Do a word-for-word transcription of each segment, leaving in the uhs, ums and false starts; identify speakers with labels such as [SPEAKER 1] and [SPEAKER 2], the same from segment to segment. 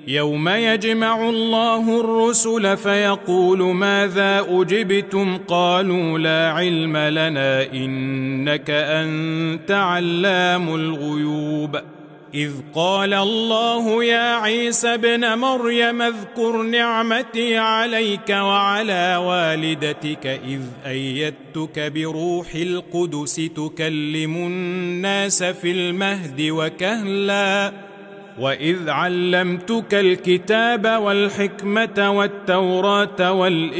[SPEAKER 1] يوم يجمع الله الرسل فيقول ماذا أجبتم قالوا لا علم لنا إنك أنت علام الغيوب إذ قال الله يا عيسى ابن مريم اذكر نعمتي عليك وعلى والدتك إذ أيدتك بروح القدس تكلم الناس في المهد وكهلا وإذ علمتك الكتاب والحكمة والتوراة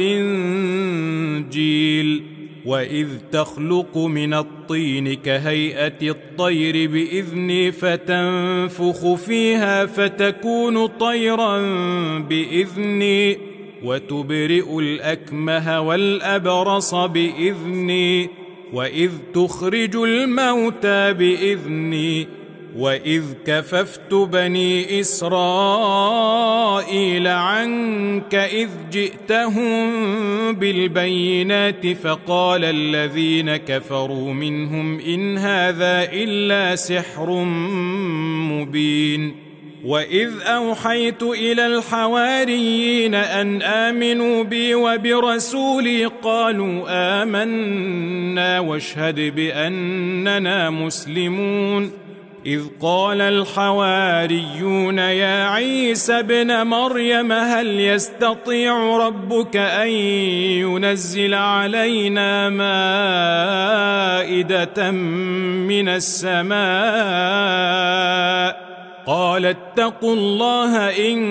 [SPEAKER 1] والإنجيل وإذ تخلق من الطين كهيئة الطير بإذني فتنفخ فيها فتكون طيرا بإذني وتبرئ الأكمه والأبرص بإذني وإذ تخرج الموتى بإذني وإذ كففت بني إسرائيل عنك إذ جئتهم بالبينات فقال الذين كفروا منهم إن هذا إلا سحر مبين وإذ أوحيت إلى الحواريين أن آمنوا بي وبرسولي قالوا آمنا واشهد بأننا مسلمون إذ قال الحواريون يا عيسى ابن مريم هل يستطيع ربك أن ينزل علينا مائدة من السماء قال اتقوا الله إن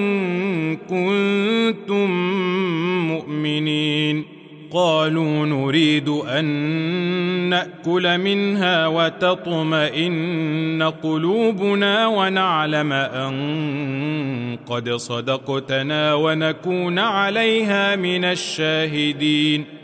[SPEAKER 1] كنتم مؤمنين قالوا نريد أن نأكل منها وتطمئن قلوبنا ونعلم أن قد صدقتنا ونكون عليها من الشاهدين